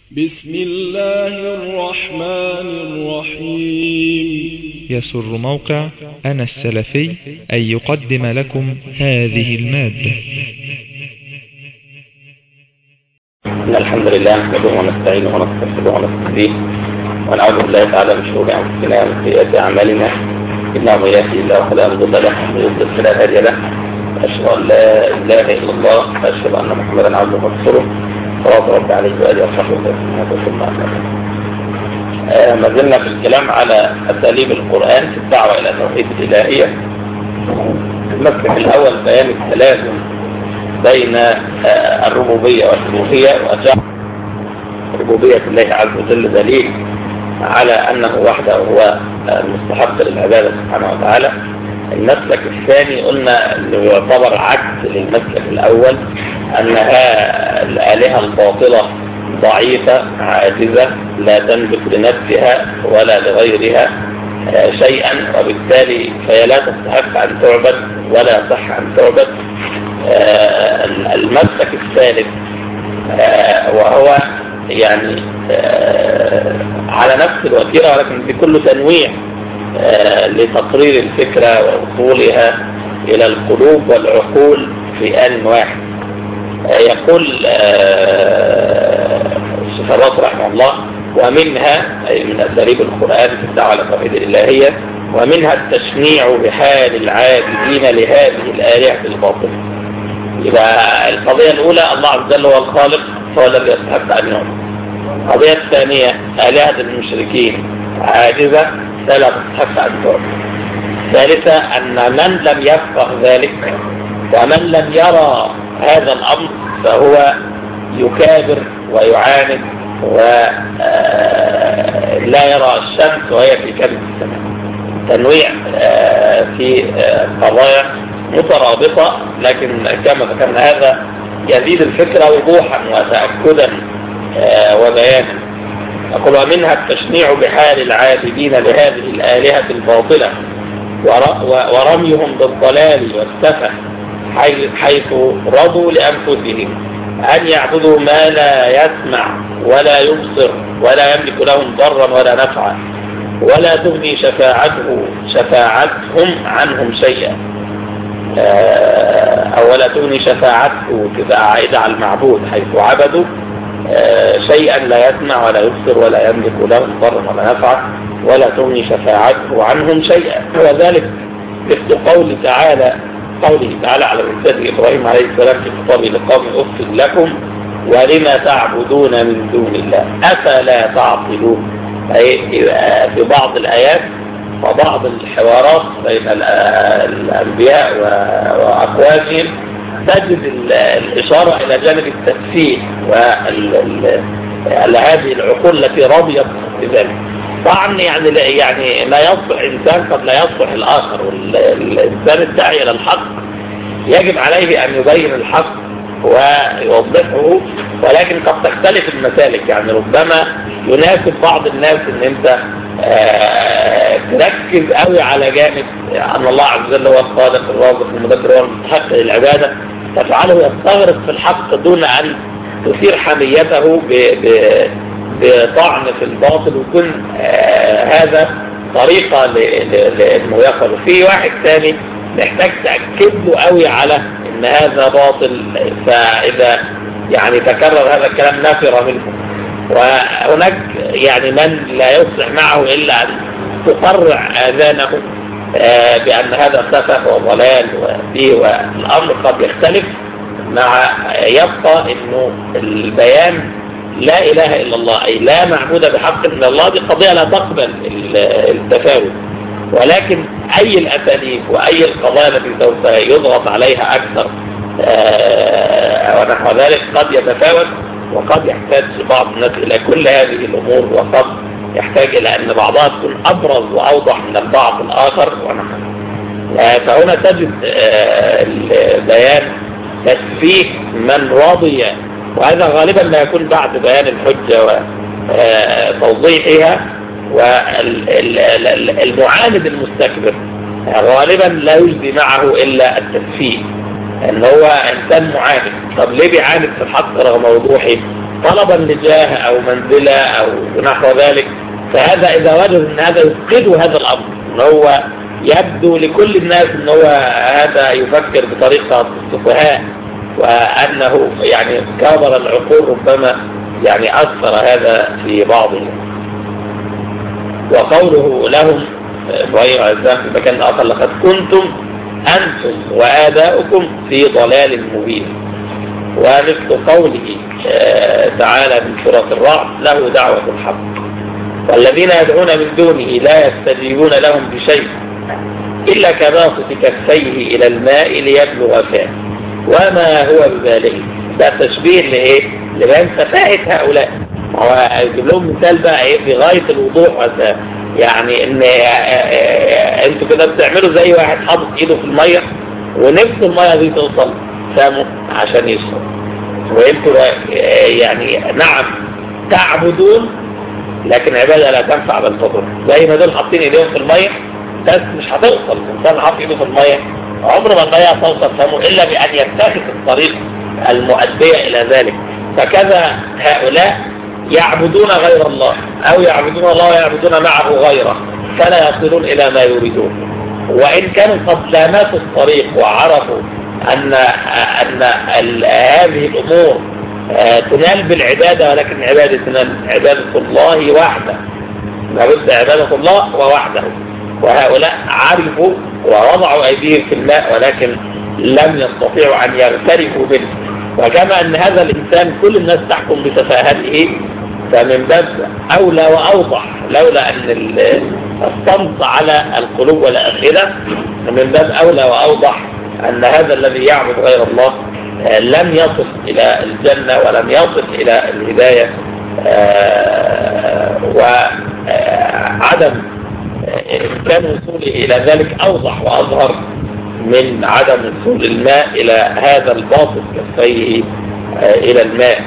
بسم الله الرحمن الرحيم. يسر موقع أنا السلفي أن يقدم لكم هذه المادة. إن الحمد لله نحمده ونستعينه ونستغفره ونستهديه ونعوذ بالله تعالى من شرور أنفسنا ومن سيئات أعمالنا، إنه من يهده الله فلا مضل له ومن يضلل فلا هادي له، أشهد أن لا إله إلا الله وأشهد أن محمدا عبده ورسوله صلى الله عليه وآله وصحبه وسلم. ما زلنا في الكلام على أساليب القرآن في الدعوة إلى توحيد الإلهية. المسلك الأول بيان التلازم بين الربوبية والألوهية، وجعل ربوبية الله عز وجل دليل على أنه وحده هو المستحق للعبادة سبحانه وتعالى. المسلك الثاني قلنا أنه يعتبر عكس للمسلك الأول، أنها الآلهة الباطلة ضعيفة عاجزة لا تملك لنفسها ولا لغيرها شيئا، وبالتالي فهي لا تستحق أن تعبد ولا يصح أن تعبد. المسلك الثالث وهو يعني على نفس الوتيرة ولكن بكل تنويع لتقرير الفكرة ووصولها إلى القلوب والعقول في آن واحد. يقول الشيخ رحمه الله: ومنها أي من أساليب القرآن في الدعوة إلى توحيد الإلهية، ومنها التشنيع بحال العابدين لهذه الآلهة الباطلة. يبقى القضية الأولى الله عز وجل هو الخالق، هو الذي يستحق أن يعبد. القضية الثانية آلهة المشركين عاجزة لا تستحق أن تعبد. الثالثة أن من لم يفقه ذلك ومن لم يرى هذا الأمر فهو يكابر ويعاند ولا يرى الشمس وهي في كبد السماء. تنويع في قضايا مترابطة، لكن كما ذكرنا هذا يزيد الفكرة وضوحا وتأكدا وبيانا. أقول: ومنها التشنيع بحال العابدين لهذه الآلهة الباطلة ورميهم بالضلال والسفه، حيث رضوا لأنفسهم أن يعبدوا ما لا يسمع ولا يبصر ولا يملك لهم ضرا ولا نفعا، ولا تغني شفاعتهم عنهم شيئا، أو ولا تغني شفاعته تبقى عائدة على المعبود، حيث عبدوا شيئا لا يسمع ولا يبصر ولا يملك لهم ضرا ولا نفعا، ولا تغني شفاعته عنهم شيئا. وذلك مثل قوله تعالى على لسان إبراهيم عليه السلام في خطابه لقوم: أف لكم ولما تعبدون من دون الله أفلا تعقلون. أي في بعض الآيات وبعض الحوارات بين الأنبياء وأقوامهم تجد الإشارة إلى جانب التسفيه وهذه العقول التي رضيت بذلك. طبعا يعني لا يصلح إنسان قد لا يصلح الآخر، والإنسان الداعي إلى الحق يجب عليه أن يبين الحق ويوضحه، ولكن قد تختلف المسالك. يعني ربما يناسب بعض الناس أن أنت تركز قوي على جانب أن الله عز وجل هو الخالق الرازق المدبر هو المستحق للعبادة، تفعله يستغرق في الحق دون أن تثير حميته بطعن في الباطل، ويكون هذا طريقة لأنه يقل. في واحد ثاني محتاج تأكد له قوي على أن هذا باطل، فإذا يعني تكرر هذا الكلام نفر منه. وهناك يعني من لا يصلح معه إلا أن تقرع آذانه بأن هذا سفه وضلال والأمر قد يختلف مع يبقى أنه البيان لا إله إلا الله، أي لا معبود بحق إلا الله، دي قضية لا تقبل التفاوت. ولكن أي الأساليب وأي القضايا التي سوف يضغط عليها أكثر ونحو ذلك قد يتفاوت، وقد يحتاج بعض الناس إلى كل هذه الأمور، وقد يحتاج إلى أن بعضها تكون أبرز وأوضح من البعض الآخر ونحو. فهنا تجد البيان تسفيه من رضي، وهذا غالبا لا يكون بعد بيان الحجة وتوضيحها. والمعاند المستكبر غالبا لا يجدي معه إلا التسفيه، ان هو انسان معاند. طب ليه بيعاند في الحق رغم وضوحه؟ طلبا لجاه أو منزلة أو نحو ذلك، فهذا إذا وجد أن هذا يفقد هذا الأمر، أن هو يبدو لكل الناس أن هو هذا يفكر بطريقة السفهاء وأنه يعني كابر العقول، ربما يعني أثر هذا في بعضهم. وقوله لهم إبراهيم عليه السلام في مكان آخر: لقد كنتم أنتم وآباؤكم في ضلال مبين. ومثل قوله تعالى في سورة الرعد: له دعوة الحق والذين يدعون من دونه لا يستجيبون لهم بشيء إلا كباسط كفيه إلى الماء ليبلغ فاه وما هو ببالغه. ده تشبيه لإيه؟ لبيان سفاهة هؤلاء. هو يجيب لهم مثال بقى إيه في غاية الوضوح، يعني إن أنتوا كده بتعملوا زي واحد حاطط إيده في المية ونفس المية دي توصل فمه عشان يشرب، وأنتوا يعني نعم تعبدون لكن عبادة لا تنفع بل تضر. زي ما دول حاطين ايديهم في المية بس مش هتوصل. الانسان حاطط ايده في المية عمره ما المية توصل فمه الا بان يتخذ الطريق المؤدية الى ذلك. فكذا هؤلاء يعبدون غير الله او يعبدون الله ويعبدون معه غيره فلا يصلون الى ما يريدون. وان كانوا قد لامسوا الطريق وعرفوا ان هذه الامور تنال بالعبادة، ولكن عبادة الله وحده، لابد عبادة الله ووحده. وهؤلاء عرفوا ووضعوا أيديهم في الماء ولكن لم يستطيعوا أن يغترفوا منه. وكما أن هذا الإنسان كل الناس تحكم بسفاهته، فمن باب أولى وأوضح لولا أن الصمت على القلوب والأفئدة، من باب أولى وأوضح أن هذا الذي يعبد غير الله لم يصل إلى الجنة ولم يصل إلى الهداية. وعدم إمكان وصوله إلى ذلك أوضح وأظهر من عدم وصول الماء إلى هذا الباسط كفيه إلى الماء.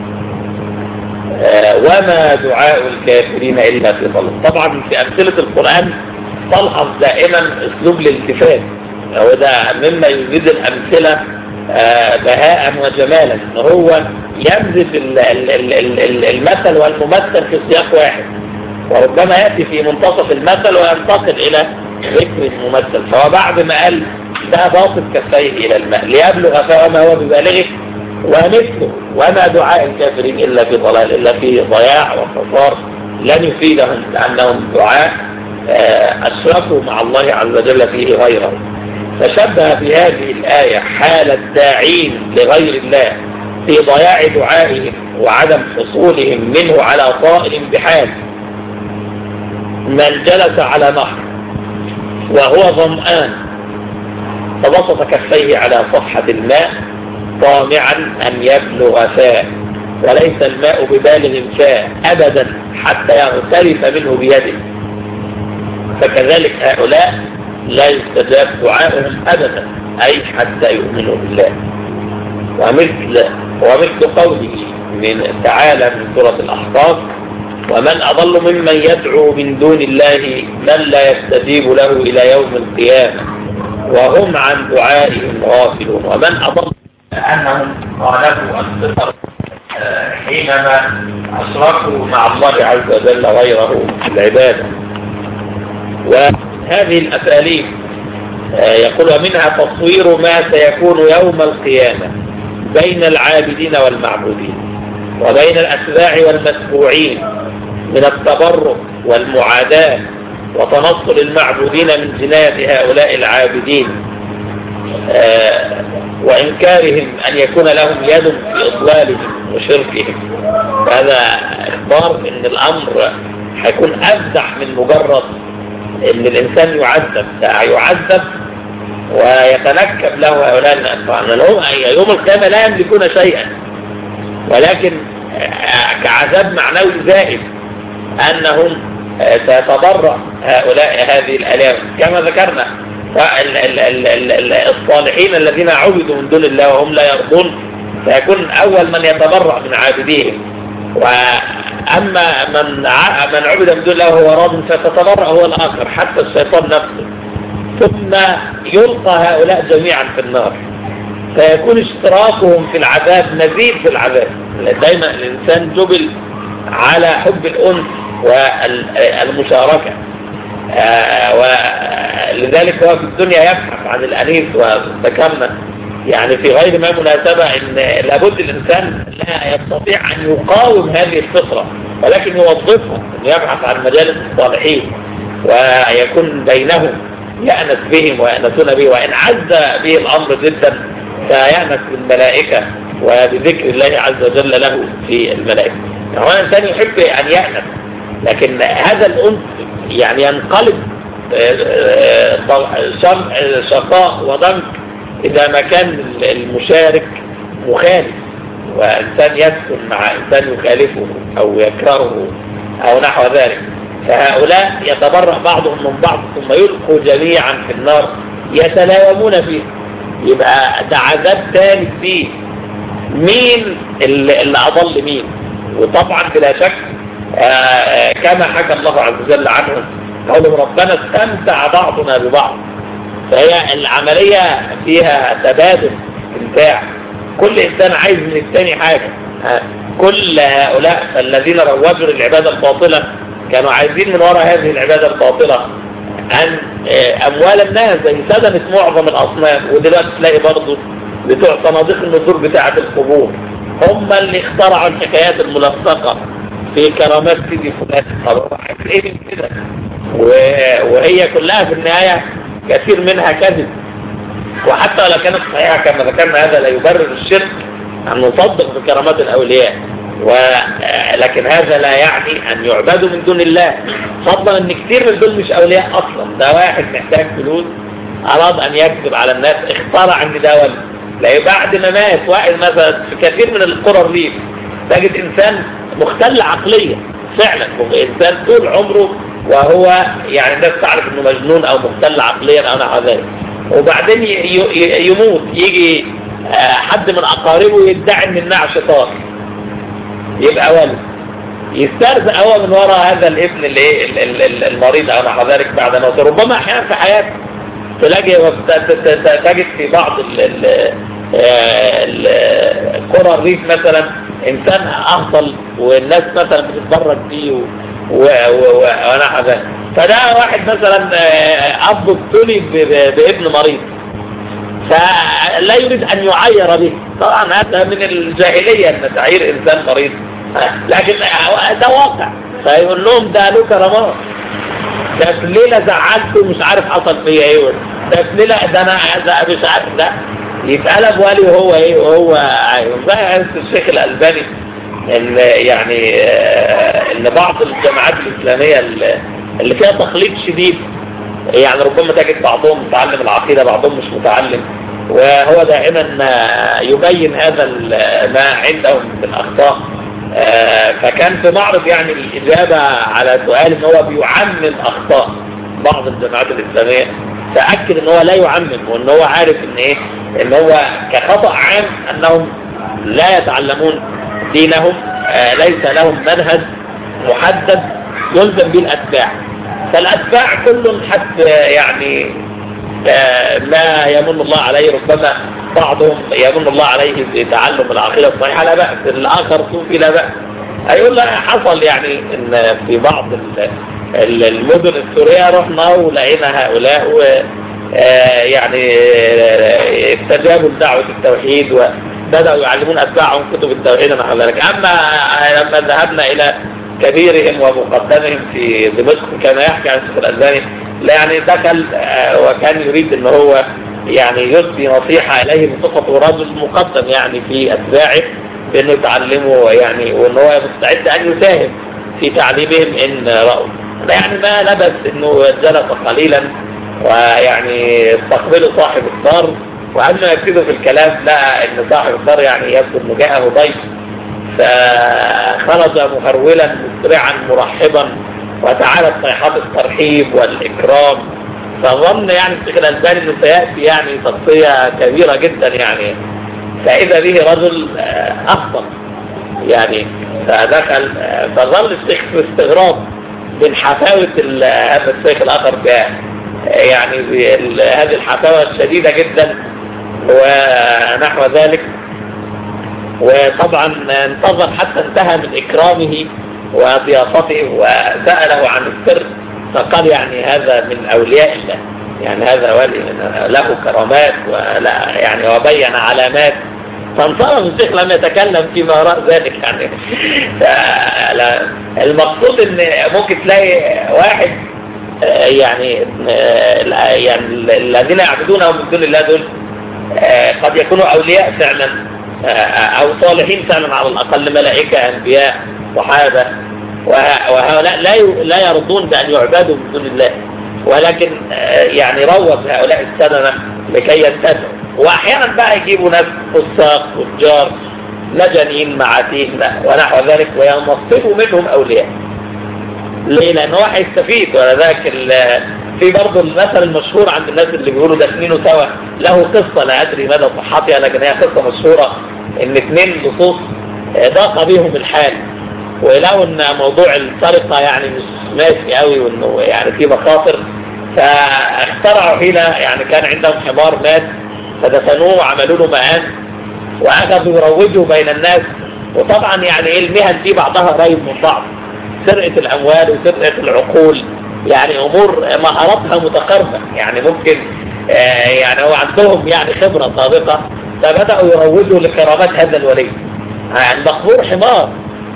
وما دعاء الكافرين إلا في ضلال. طبعا في أمثلة القرآن تلحظ دائما أسلوب الالتفات، وده مما يزيد الأمثلة بهاء وجمالا، ان هو يمزج المثل والممثل في سياق واحد، وربما يأتي في منتصف المثل وينتقل إلى ذكر الممثل. فهو بعد ما قال ده باسط كفيه إلى الماء ليبلغ فاه ما هو ببالغه، ومثله وما دعاء الكافرين إلا في ضلال، إلا في ضياع وخسار لن يفيدهم، لأنهم دعاء أشركوا مع الله عز وجل فيه غيره. فشبه في هذه الآية حال الداعين لغير الله في ضياع دعائهم وعدم حصولهم منه على طائل بحال من جلس على نهر وهو ظمآن فبسط كفيه على صفحة الماء طامعا أن يبلغ فاه، وليس الماء ببالغ فاه أبدا حتى يغترف منه بيده. فكذلك هؤلاء لا يستجاب دعائهم أبدا، أي حتى يؤمنوا بالله. ومثل قوله من تعالى من سورة الأحقاف: ومن أضل ممن يدعو من دون الله من لا يستجيب له إلى يوم القيامة وهم عن دعائهم غافلون. ومن أضل أنهم خالفوا الفطر حينما أشركوا مع الله عز وجل غيره في العبادة. وهذه الأساليب يقول منها تصوير ما سيكون يوم القيامة بين العابدين والمعبودين وبين الأتباع والمتبوعين من التبرك والمعاداة وتنصل المعبودين من جناية هؤلاء العابدين وإنكارهم أن يكون لهم يد في إضلالهم وشركهم. هذا إخبار أن الأمر هيكون أفزح من مجرد أن الإنسان يعذب ويتنكب له هؤلاء الناس. يوم القيامة لا يملكون شيئا، ولكن كعذاب معنوي زائد أنهم سيتضرع هؤلاء هذه الآلام كما ذكرنا. الصالحين الذين عبدوا من دون الله وهم لا يرضون سيكون أول من يتضرع من عابديهم، وأما من عبد من دون الله وهو راض فيتضرع هو الآخر حتى الشيطان نفسه، ثم يلقى هؤلاء جميعا في النار. فيكون اشتراكهم في العذاب نزيد في العذاب. دايما الإنسان جبل على حب الأنس والمشاركة، ولذلك هو في الدنيا يبحث عن الأنيس. وذكرنا يعني في غير ما مناسبة إن لابد الإنسان لا يستطيع أن يقاوم هذه الفطرة، ولكن يوظفها، أن يبحث عن مجالس الصالحين ويكون بينهم يأنس بهم ويأنسون به، وإن عز به الأمر جدا فيأنس بالملائكة وبذكر الله عز وجل له في الملائكة. هو الإنسان يحب أن يأنس، لكن هذا الأنس يعني ينقلب شقاء وضنك إذا ما كان المشارك مخالف، وإنسان يسكن مع إنسان يخالفه أو يكرهه أو نحو ذلك، فهؤلاء يتبرأ بعضهم من بعض ثم يلقوا جميعا في النار يتلاومون فيه. يبقى ده عذاب ثالث فيه. مين اللي أضل مين؟ وطبعا بلا شك كما حكى الله عز وجل عنهم قولهم ربنا استمتع بعضنا ببعض. فهي العملية فيها تبادل استمتاع، كل إنسان عايز من الثاني حاجة. كل هؤلاء الذين روجوا العبادة الباطلة كانوا عايزين من وراء هذه العبادة الباطلة أن أموال الناس، زي سدنت معظم الأصنام. ودلوقتي تلاقي برضه بتوع صناديق النذور بتاعة القبور هم اللي اخترعوا الحكايات الملصقة في كرامات سيدي فلان. عارف ايه من كده؟ وهي كلها في النهاية كثير منها كذب، وحتى لو كانت صحيحة كما ذكرنا هذا لا يبرر الشرك أن نصدق بكرامات الأولياء، ولكن هذا لا يعني أن يعبدوا من دون الله، فضلا أن كثير من دول مش أولياء أصلا. ده واحد محتاج فلوس أراد أن يكذب على الناس، اخترع أن ده ولي. لا بعد ما مات واحد مثلا في كثير من القرى الريف تجد إنسان مختل عقليا فعلا، إنسان طول عمره وهو يعني الناس تعرف إنه مجنون أو مختل عقليا أو نحو ذلك، وبعدين يموت، يجي حد من أقاربه يدعي إن النعش طار يبقى ولد، يسترزق هو من وراء هذا الابن المريض أو نحو ذلك بعد موته. ربما أحيانا في حياته تجد في بعض القرى الريف مثلا إنسان أهطل والناس مثلا بتتبرك فيه ونحو ذلك، فده واحد مثلا أب ابتلي بابن مريض فلا يريد أن يعير به. طبعا هذا من الجاهلية أن تعير إنسان مريض، لكن ده واقع. فيقول لهم ده له كرامات، ده في الليلة زعلته مش عارف حصل فيا ايه، ده في الليلة ده انا مش عارف، ده يتقلب والي وهو ايه وهو زي الشيخ الألباني يعني ان بعض الجماعات الإسلامية اللي فيها تقليد شديد، يعني ربما تجد بعضهم متعلم العقيدة بعضهم مش متعلم، وهو دائما يبين هذا ما عندهم من أخطاء. فكان في معرض يعني الإجابة على سؤال ان هو بيعمم أخطاء بعض الجماعات الإسلامية، فأكد ان هو لا يعمم، وان هو عارف ان ايه، ان هو كخطأ عام انهم لا يتعلمون دينهم، ليس لهم منهج محدد يلزم به الأتباع. فالأتباع كلهم حتى يعني ما يمن الله عليه، ربما بعضهم يمن الله عليه بتعلم العقيدة الصحيحة لا بأس، الآخر صوفي لا بأس. أيقول لا حصل يعني إن في بعض المدن السورية رحنا ولقينا هؤلاء يعني استجابوا لدعوة التوحيد وبدأوا يعلمون أتباعهم كتب التوحيد ونحو ذلك. أما لما ذهبنا إلى كبيرهم ومقدمهم في دمشق كما يحكي عن الشيخ الألباني، لا يعني دخل وكان يريد ان هو يعني يلقي نصيحة اليه بصفته رجل مقدم يعني في اتباعه بانه يتعلموا يعني، وان هو مستعد ان يساهم في تعليمهم ان رأوا. يعني ما لبث انه جلس قليلا ويعني استقبله صاحب الدار، وعندما يبتدوا في الكلام لقى ان صاحب الدار يعني يبدو انه جاءه ضيف، فخرج مهرولا مسرعا مرحبا وتعالت صيحات الترحيب والإكرام. فظن يعني الشيخ الألباني انه سيأتي يعني شخصية كبيرة جدا يعني، فإذا به رجل أخطر يعني. فدخل فظل الشيخ في استغراب من حفاوة هذا الشيخ الآخر يعني هذه الحفاوة الشديدة جدا ونحو ذلك. وطبعا انتظر حتى انتهى من إكرامه وضيافته وسأله عن السر، فقال يعني هذا من أولياء الله، يعني هذا ولي له كرامات يعني وبين علامات. فانصرف الشيخ لم يتكلم فيما وراء ذلك. يعني المقصود ان ممكن تلاقي واحد يعني الذين يعبدونهم من دون الله دول قد يكونوا أولياء فعلا أو صالحين فعلا، على الأقل ملائكة أنبياء صحابة، وهؤلاء لا يرضون بأن يعبدوا من دون الله، ولكن يعني روض هؤلاء السنة لكي ينتفعوا. وأحيانا بقى يجيبوا ناس فساق فجار مجانين معاتين ونحو ذلك وينصبوا منهم أولياء. ليه؟ لأنه هو هيستفيد. ولذلك في برضه المثل المشهور عند الناس اللي بيقولوا دفنينه سوا، له قصة لا أدري مدى صحتها، لكن هي قصة مشهورة إن 2 لصوص ضاق بهم الحال، ولو ان موضوع السرقة يعني مش ماشي قوي وانه يعني في مخاطر، فاخترعوا حيلة. يعني كان عندهم حمار مات فدفنوه وعملوا له مقام واخذوا يروجوا بين الناس. وطبعا يعني المهن دي بعضها قريب من بعض، سرقة الاموال وسرقة العقول، يعني امور مهاراتها متقاربة، يعني ممكن يعني هو عندهم يعني خبرة سابقة، فبدأوا يروجوا لكرامات هذا الولي. يعني مقبور حمار،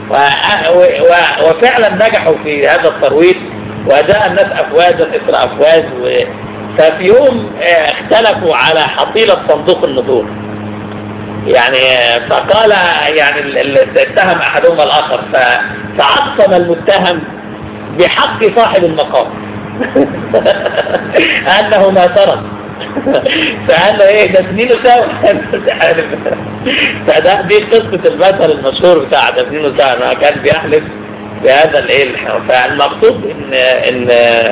وفعلا نجحوا في هذا الترويج، وجاء الناس أفواجا إثر أفواج. ففي يوم اختلفوا على حصيلة صندوق النذور، يعني فقال يعني اتهم أحدهما الآخر، فعصم المتهم بحق صاحب المقام أنه ما سرق، فقال له ايه دفنينه سوا. فده دي قصة المثل المشهور بتاع دفنينه سوا، ما كان بيحلف بهذا الايه. فالمقصود ان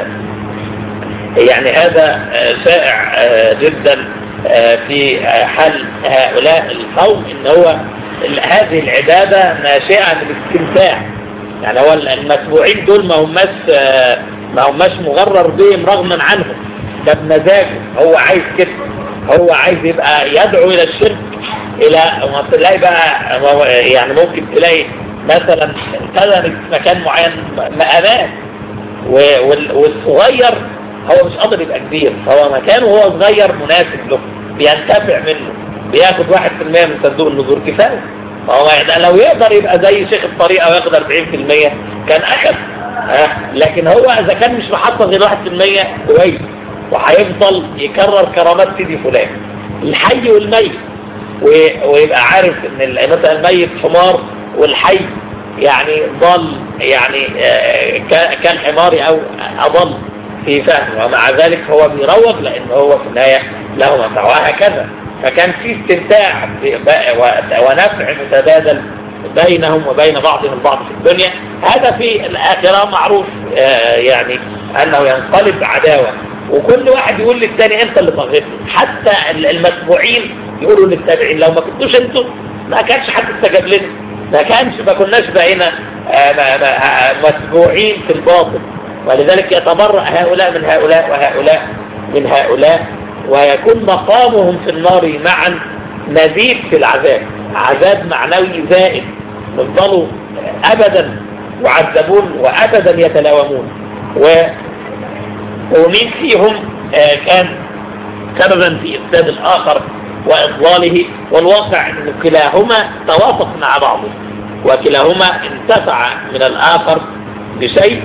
يعني هذا شائع جدا في حال هؤلاء القوم، ان هو هذه العبادة ناشئة من الاستمتاع. يعني هو المتبوعين دول ما هماش مغرر بهم رغما عنهم، ده بمزاجه، هو عايز كده، هو عايز يبقى يدعو الى الشرك. ما تلاقي بقى يعني ممكن تلاقي مثلا كذا مكان معين مقامات، والصغير هو مش قادر يبقى كبير، هو مكانه هو صغير مناسب له، بينتفع منه، بياخد 1% من صندوق النذور كفايه. فهو لو يقدر يبقى زي شيخ الطريقه وياخد 40% كان اخذ. لكن هو اذا كان مش محصل غير 1% كويس، وهيفضل يكرر كرامات سيدي فلان الحي والميت، ويبقى عارف ان مثلا الميت حمار والحي يعني ضل، يعني كان حماري او اضل في فهمه، ومع ذلك هو بيروج لان هو في النهايه له منفعه وهكذا. فكان في استمتاع ونفع متبادل بينهم وبين بعضهم البعض في الدنيا. هذا في الآخرة معروف يعني أنه ينقلب عداوة، وكل واحد يقول للثاني أنت اللي طغيتني. حتى المتبوعين يقولوا للتابعين لو ما كنتوش أنتوا ما كانش حد استجاب لنا، ما كناش بقينا متبوعين في الباطل. ولذلك يتبرأ هؤلاء من هؤلاء وهؤلاء من هؤلاء، ويكون مقامهم في النار معا مزيد في العذاب، عذاب معنوي زائد، يفضلوا أبدا يعذبون وأبدا يتلاومون. ومين فيهم كان سببا في إفساد الآخر وإضلاله، والواقع أن كلاهما توافق مع بعضه، وكلاهما انتفع من الآخر بشيء،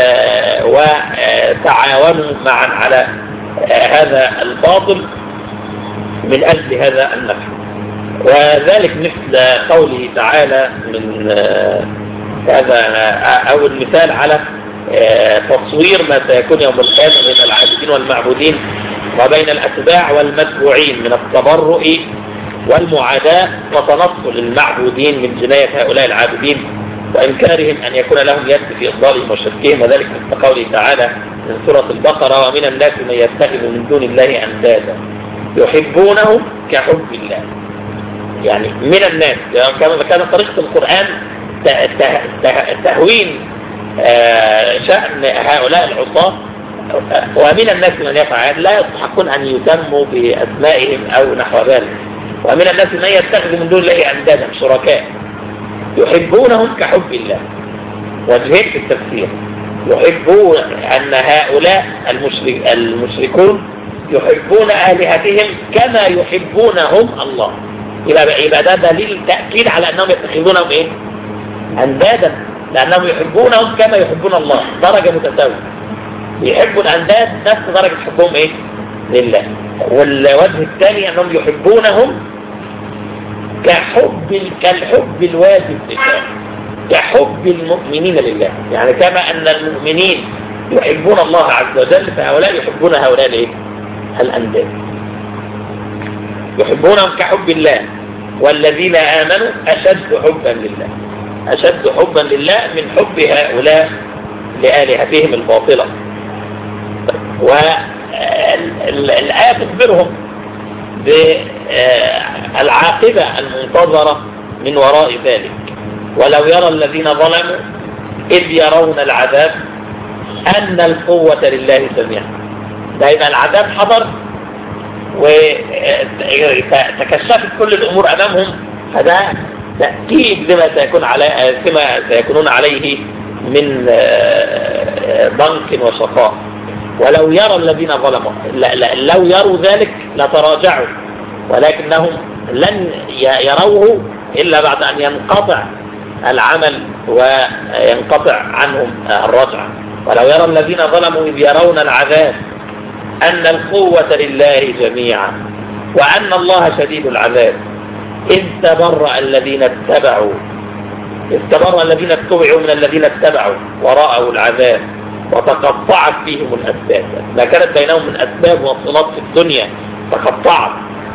وتعاونوا معا على هذا الباطل من أجل هذا النفع. وذلك مثل قوله تعالى من هذا أول مثال على تصوير ما سيكون يوم القيامة بين العابدين والمعبودين وبين الأتباع والمتبوعين من التبرؤ والمعاداة وتنصل المعبودين من جناية هؤلاء العابدين وإنكارهم أن يكون لهم يد في إضلالهم وشركهم. وذلك مثل قوله تعالى من سورة البقرة ومن الناس من يتخذ من دون الله أندادا يحبونهم كحب الله. يعني من الناس كان طريقة القرآن تهوين شأن هؤلاء العصاة ومن الناس من يفعل لا يستحقون أن يسموا بأسمائهم أو نحو ذلك. ومن الناس من يتخذ من دون الله أندادا شركاء يحبونهم كحب الله. وجهين في التفسير: يحبون أن هؤلاء المشركون يحبون آلهتهم كما يحبونهم الله. يبقى ده دليل تأكيد على أنهم يتخذونهم أندادا، لأنهم يحبونهم كما يحبون الله، درجة متساوية. يحبوا الأنداد نفس درجة حبهم لله. والوجه الثاني أنهم يحبونهم كالحب الواجب لله، كحب المؤمنين لله. يعني كما أن المؤمنين يحبون الله عز وجل، فهؤلاء يحبون هؤلاء الأنداد، يحبونهم كحب الله. والذين آمنوا أشد حبا لله، أشد حبا لله من حب هؤلاء لآلهتهم الباطلة. والآية تخبرهم بالعاقبة المنتظرة من وراء ذلك. ولو يرى الذين ظلموا إذ يرون العذاب أن القوة لله جميعا. دائما العذاب حضر وتكشفت كل الأمور أمامهم، هذا تأكيد لما سيكونون عليه من ضنك وشقاء. ولو يرى الذين ظلموا، لو يروا ذلك لتراجعوا، ولكنهم لن يروه إلا بعد أن ينقطع العمل وينقطع عنهم الرجعة. ولو يرى الذين ظلموا إذ يرون العذاب أن القوة لله جميعا وأن الله شديد العذاب إذ تبرأ الذين اتبعوا من الذين اتبعوا ورأوا العذاب وتقطعت فيهم الأسباب. ما كانت بينهم من أسباب وصلات في الدنيا تقطعت.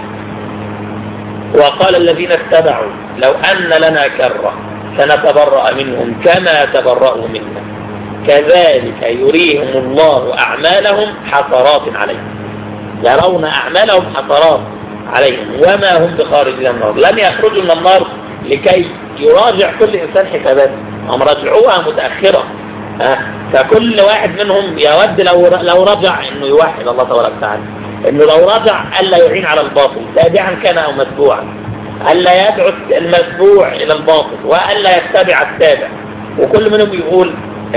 وقال الذين اتبعوا لو أن لنا كرة سنتبرأ منهم كما تبرأوا منا كذلك يريهم الله أعمالهم حسرات عليهم. يرون أعمالهم حسرات عليهم وما هم بخارجين من النار. لن يخرجوا من النار لكي يراجع كل إنسان حساباته، هم رجعوها متأخرة. فكل واحد منهم يود لو رجع إنه يوحد الله تبارك وتعالى، إنه لو رجع ألا يعين على الباطل تابعا كان أو متبوعا، ألا يدعو المتبوع إلى الباطل وألا يتبع التابع. وكل منهم يقول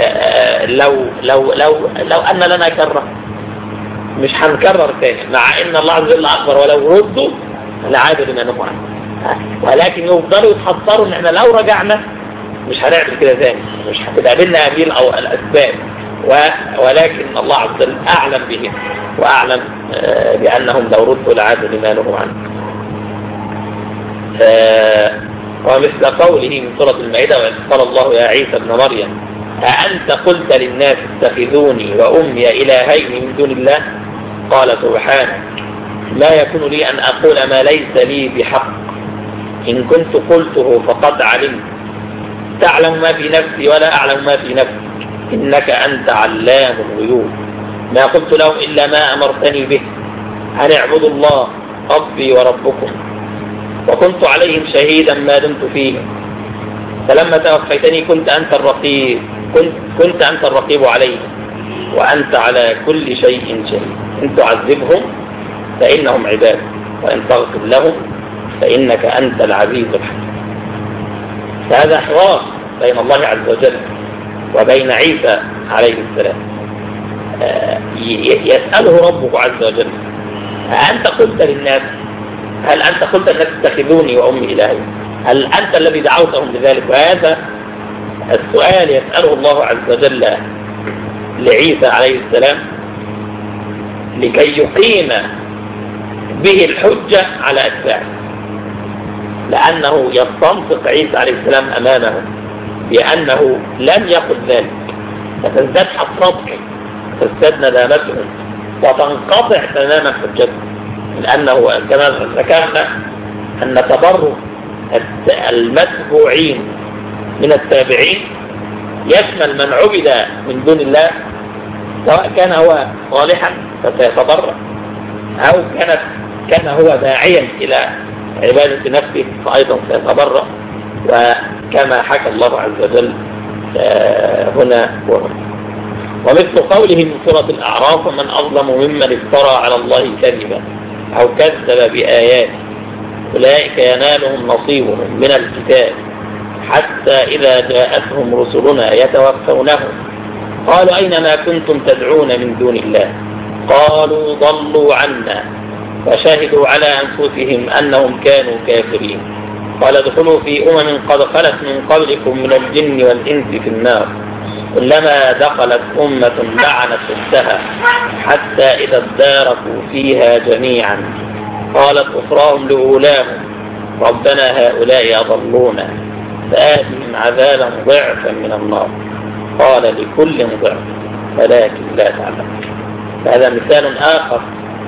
لو أن لنا كرة مش هنكرر تاني، مع إن الله عز وجل أكبر ولو ردوا لعادوا لما نهوا عنه. ولكن يفضلوا يتحصروا إن احنا لو رجعنا مش هنعمل كده تاني، مش هتقابلنا هذه أو الأسباب. ولكن الله عز وجل أعلم بهم وأعلم بأنهم لو ردوا لعادوا لما نهوا عنه. ومثل قوله من سورة المائدة: وإذ قال الله يا عيسى ابن مريم أأنت قلت للناس اتخذوني وأمي إلهين من دون الله قال سبحانك لا يكون لي أن أقول ما ليس لي بحق إن كنت قلته فقد علمت تعلم ما في نفسي ولا أعلم ما في نفسك إنك أنت علام الغيوب ما قلت لهم إلا ما أمرتني به أن اعبدوا الله ربي وربكم وكنت عليهم شهيدا ما دمت فيهم فلما توفيتني كنت أنت الرقيب عليهم وأنت على كل شيء شهيد إن تعذبهم فإنهم عباد وإن تغفر لهم فإنك أنت العزيز الحكيم. فهذا حوار بين الله عز وجل وبين عيسى عليه السلام. يسأله ربه عز وجل: أنت قلت للناس، هل أنت قلت الناس اتخذوني وأمي إلهي؟ هل أنت الذي دعوتهم لذلك؟ وهذا السؤال يسأله الله عز وجل لعيسى عليه السلام لكي يقيم به الحجة على أتباعه، لأنه يستنطق عيسى عليه السلام أمامه بأنه لم يقل ذلك، فتزداد حسرتهم وتزداد ندامتهم وتنقطع تماما حجتهم، لأنه كما ذكرنا أن تبرؤ المتبوعين من التابعين يشمل من عبد من دون الله، سواء كان هو صالحا فسيتبرأ أو كان هو داعيا إلى عبادة نفسه فأيضا سيتبرأ، وكما حكى الله عز وجل هنا وهنا. ومثل قوله من سورة الأعراف: ومن أظلم ممن افترى على الله كذبا أو كذب بآياته أولئك ينالهم نصيبهم من الكتاب حتى إذا جاءتهم رسلنا يتوفونهم قالوا أين ما كنتم تدعون من دون الله قالوا ضلوا عنا وشهدوا على أنفسهم أنهم كانوا كافرين قال ادخلوا في قد خلت من قبلكم من الجن والإنس في النار كلما دخلت أمة لعنت أختها حتى إذا اداركوا فيها جميعا قالت أخراهم لأولاهم ربنا هؤلاء أضلونا فآتهم عذابا ضعفا من النار قال لكل ضعف ولكن لا تعلم. هذا مثال آخر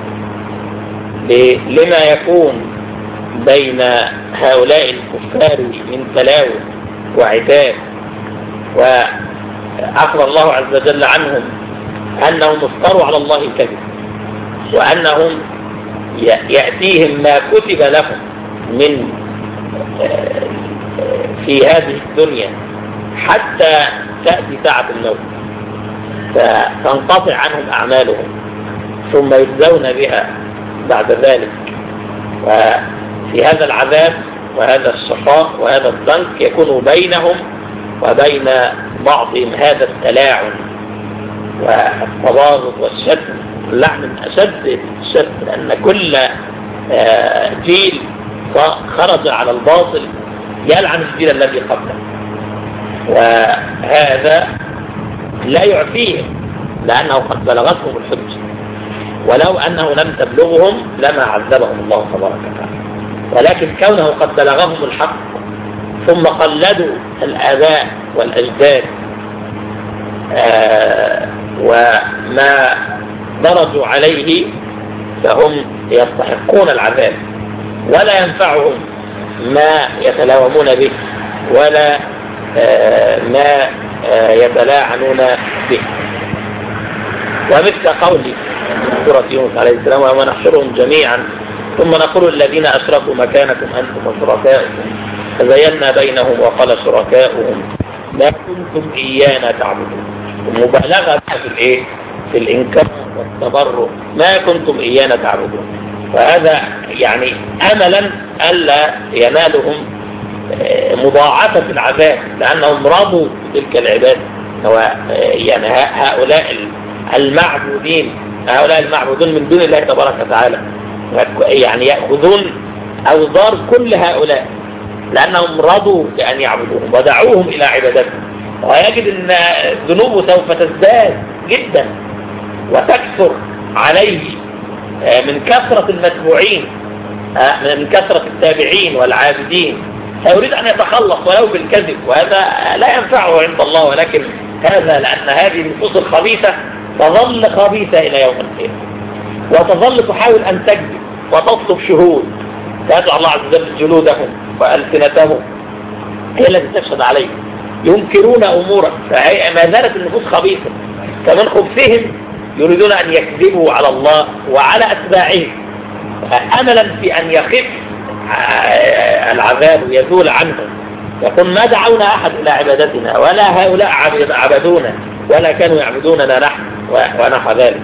لما يكون بين هؤلاء الكفار من تلاوم وعتاب. وأخبر الله عز وجل عنهم أنهم افتروا على الله الكذب وأنهم يأتيهم ما كتب لهم من في هذه الدنيا حتى تأتي ساعة الموت فتنقطع عنهم أعمالهم ثم يجزون بها بعد ذلك. وفي هذا العذاب وهذا الشقاء وهذا الضنك يكون بينهم وبين بعضهم هذا التلاعن والتباغض والشتم. اللعن من أشد الشتم لأن كل جيل خرج على الباطل يلعن الجيل الذي قبله وهذا لا يعفيهم لأنه قد بلغتهم الحجة ولو أنه لم تبلغهم لما عذبهم الله تبارك وتعالى. ولكن كونه قد بلغهم الحق ثم قلدوا الآباء والأجداد وما درجوا عليه فهم يستحقون العذاب ولا ينفعهم ما يتلاومون به ولا ما يتلاعنون به. ومثل قوله سورة يونس عليه السلام: وما نحشرهم جميعا ثم نقول الذين أشركوا مكانكم أنتم وشركاؤكم فزينا بينهم وقال شركاؤهم ما كنتم إيانا تعبدون. المبالغة في الإنكار والتبرؤ ما كنتم إيانا تعبدون. وهذا يعني أملا ألا ينالهم مضاعفة العذاب لأنهم رضوا تلك العبادة. يعني هؤلاء المعبودون من دون الله تبارك وتعالى يعني يأخذون أوزار كل هؤلاء لأنهم رضوا بأن يعبدوهم ودعوهم إلى عبادتهم. ويجد أن ذنوبه سوف تزداد جدا وتكثر عليه من كثرة المتبوعين من كثرة التابعين والعابدين فيريد أن يتخلص ولو بالكذب وهذا لا ينفعه عند الله. ولكن هذا لأن هذه النفوس الخبيثة تظل خبيثة إلى يوم القيامة وتظل تحاول أن تكذب وتطلب شهود فيجعل الله عز وجل جلودهم وألسنتهم هي التي تشهد عليه ينكرون أمورا فما زالت النفوس خبيثة فمن خبثهم يريدون أن يكذبوا على الله وعلى أتباعهم أملا في أن يخف العذاب ويزول عنهم يقول ما دعونا أحد إلى عبادتنا ولا هؤلاء عبدونا ولا كانوا يعبدوننا نحن ونحو ذلك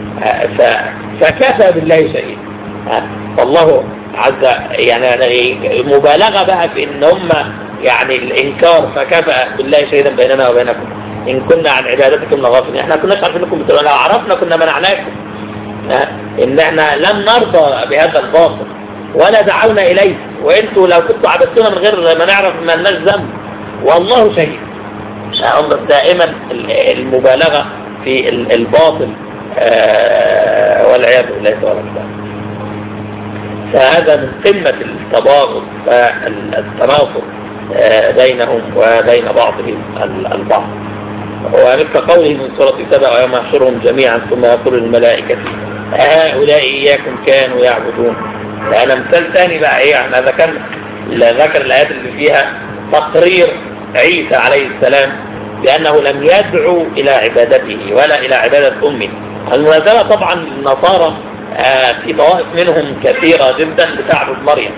فكفى بالله شيء. والله عز يعني مبالغة بقى في إن هم يعني الإنكار فكفى بالله شهيدا بيننا وبينكم إن كنا عن عبادتكم لغافلين. احنا كناش عارفين انكم بتقولوا لو عرفنا كنا منعناكم إن احنا لم نرضى بهذا الباطل ولا دعونا إليه وإنتوا لو كنتوا عبدتونا من غير ما نعرف ما لناش ذنب والله شهيد. انظر دائما المبالغة في الباطل والعياذ بالله تعالى. فهذا من قمة التباغض والتنافر بينهم وبين بعضهم البعض. ومثل قوله من سورة سبأ: ويوم يحشرهم جميعا ثم يقول الملائكة هؤلاء إياكم كانوا يعبدون. لأن مثال ثاني بقى احنا ذكر الآيات اللي فيها تقرير عيسى عليه السلام بأنه لم يدعو إلى عبادته ولا إلى عبادة أمه. المناسبة طبعا النصارى في طوائف منهم كثيرة جدا بتعبد مريم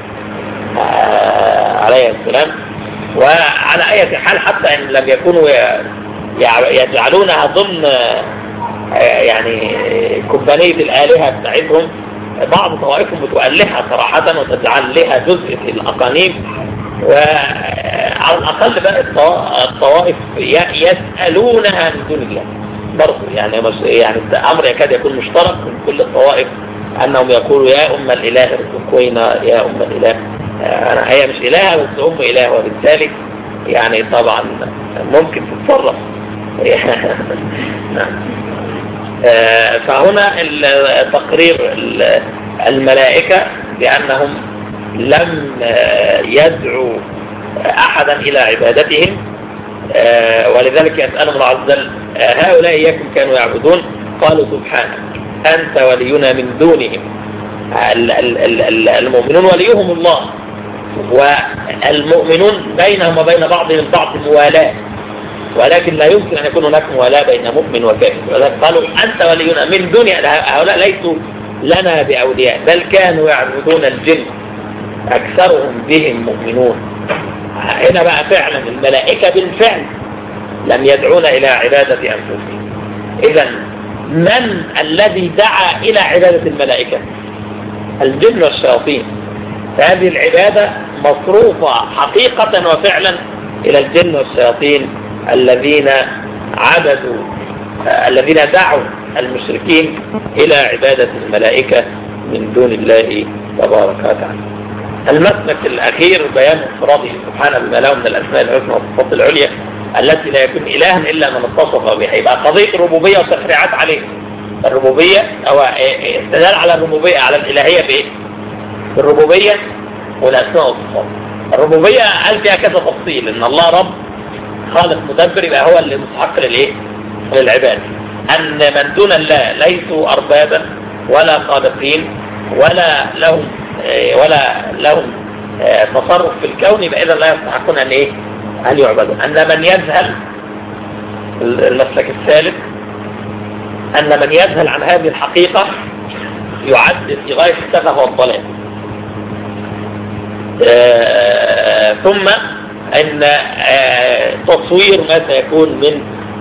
عليه السلام. وعلى أي حال حتى إن لم يكونوا يجعلونها ضمن يعني كومبانية الآلهة بتاعتهم. بعض طوائفهم بتؤلهها صراحة وتجعل لها جزء في الأقانيم، وعلى الأقل بقى الطوائف يسألونها من دون الله برضو. يعني الأمر يكاد يكون مشترك من كل الطوائف، أنهم يقولوا يا أم الإله ارزقنا يا أم الإله. هي مش إله بس أم إله، وبالتالي يعني طبعا ممكن تتصرف. فهنا تقرير الملائكة بأنهم لم يدعوا أحدا إلى عبادتهم، ولذلك يسألهم الله عز وجل هؤلاء إياكم كانوا يعبدون؟ قالوا سبحانك أنت ولينا من دونهم. المؤمنون وليهم الله، والمؤمنون بينهم وبين بعضهم البعض موالاة، ولكن لا يمكن أن يكون هناك موالاة بين مؤمن وكافر. ولذلك قالوا أنت ولينا من دون هؤلاء ليسوا لنا بأولياء، بل كانوا يعبدون الجن أكثرهم بهم مؤمنون. هنا بقى فعلا الملائكة بالفعل لم يدعون إلى عبادة أنفسهم. إذن من الذي دعا إلى عبادة الملائكة؟ الجن والشياطين. فهذه العبادة مصروفة حقيقة وفعلا إلى الجن والشياطين الذين دعوا المشركين إلى عبادة الملائكة من دون الله تبارك وتعالى. المسلك الأخير بيان انفراده سبحانه بما له من الأسماء الحسنى والصفات العليا التي لا يكون إلها إلا من اتصف بها. يبقى قضية الربوبية وتفريعات عليه. الربوبية أو استدلال على الربوبية على الإلهية بإيه؟ بالربوبية والأسماء والصفات. الربوبية قال فيها كذا تفصيل، إن الله رب خالق مدبر، يبقى هو اللي مستحق للعباد. أن من دون الله ليسوا أربابا ولا خالقين ولا لهم تصرف في الكون، يبقى إذا لا يستحقون أن يعبدوا. أن من يذهل، المسلك الثالث، أن من يذهل عن هذه الحقيقة يعد في غاية السفه والضلال. ثم أن تصوير ما سيكون من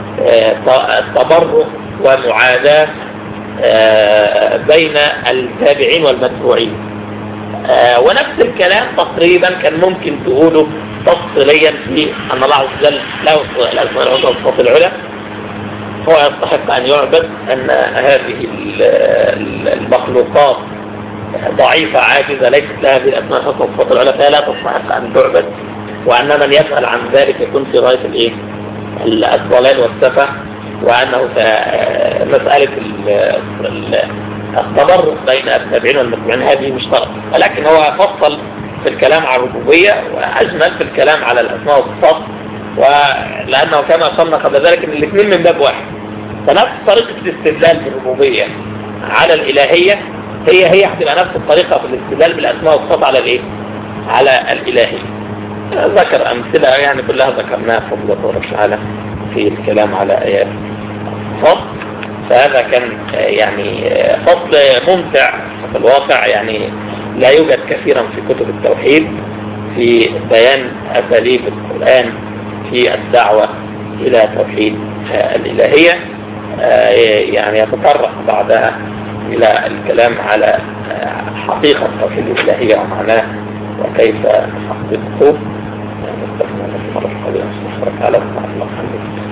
تبرك ومعاداة بين التابعين والمتبوعين. ونفس الكلام تقريبا كان ممكن تقوله تفصيليا في أن الله عز وجل له الأسماء الحسنى والصفات العلى، هو يستحق أن يعبد، أن هذه المخلوقات ضعيفة عاجزة ليست لها هذه الأسماء الحسنى والصفات العلى فلا تستحق أن تعبد، وأن من يسأل عن ذلك يكون في غاية الضلال والسفه، وأنه مسألة التبرك بين التابعين والمتبوعين هذه مشتركة. ولكن هو فصل في الكلام على الربوبية وأجمل في الكلام على الأسماء والصفات، ولأنه كما قلنا قبل ذلك ان الاثنين من باب واحد. فنفس طريقة الاستدلال بالربوبية على الإلهية هي هتبقى نفس الطريقة في الاستدلال بالأسماء والصفات على الإلهية. ذكر أمثلة يعني كلها ذكرناها فضل الله تعالى في الكلام على آيات الصفات. فهذا كان يعني فصل ممتع في الواقع، يعني لا يوجد كثيرا في كتب التوحيد في بيان أساليب القرآن في الدعوة إلى توحيد الإلهية. يعني يتطرق بعدها إلى الكلام على حقيقة توحيد الإلهية ومعناه وكيف نحققه. نستثنى مرة قليلا سبحانه وتعالى.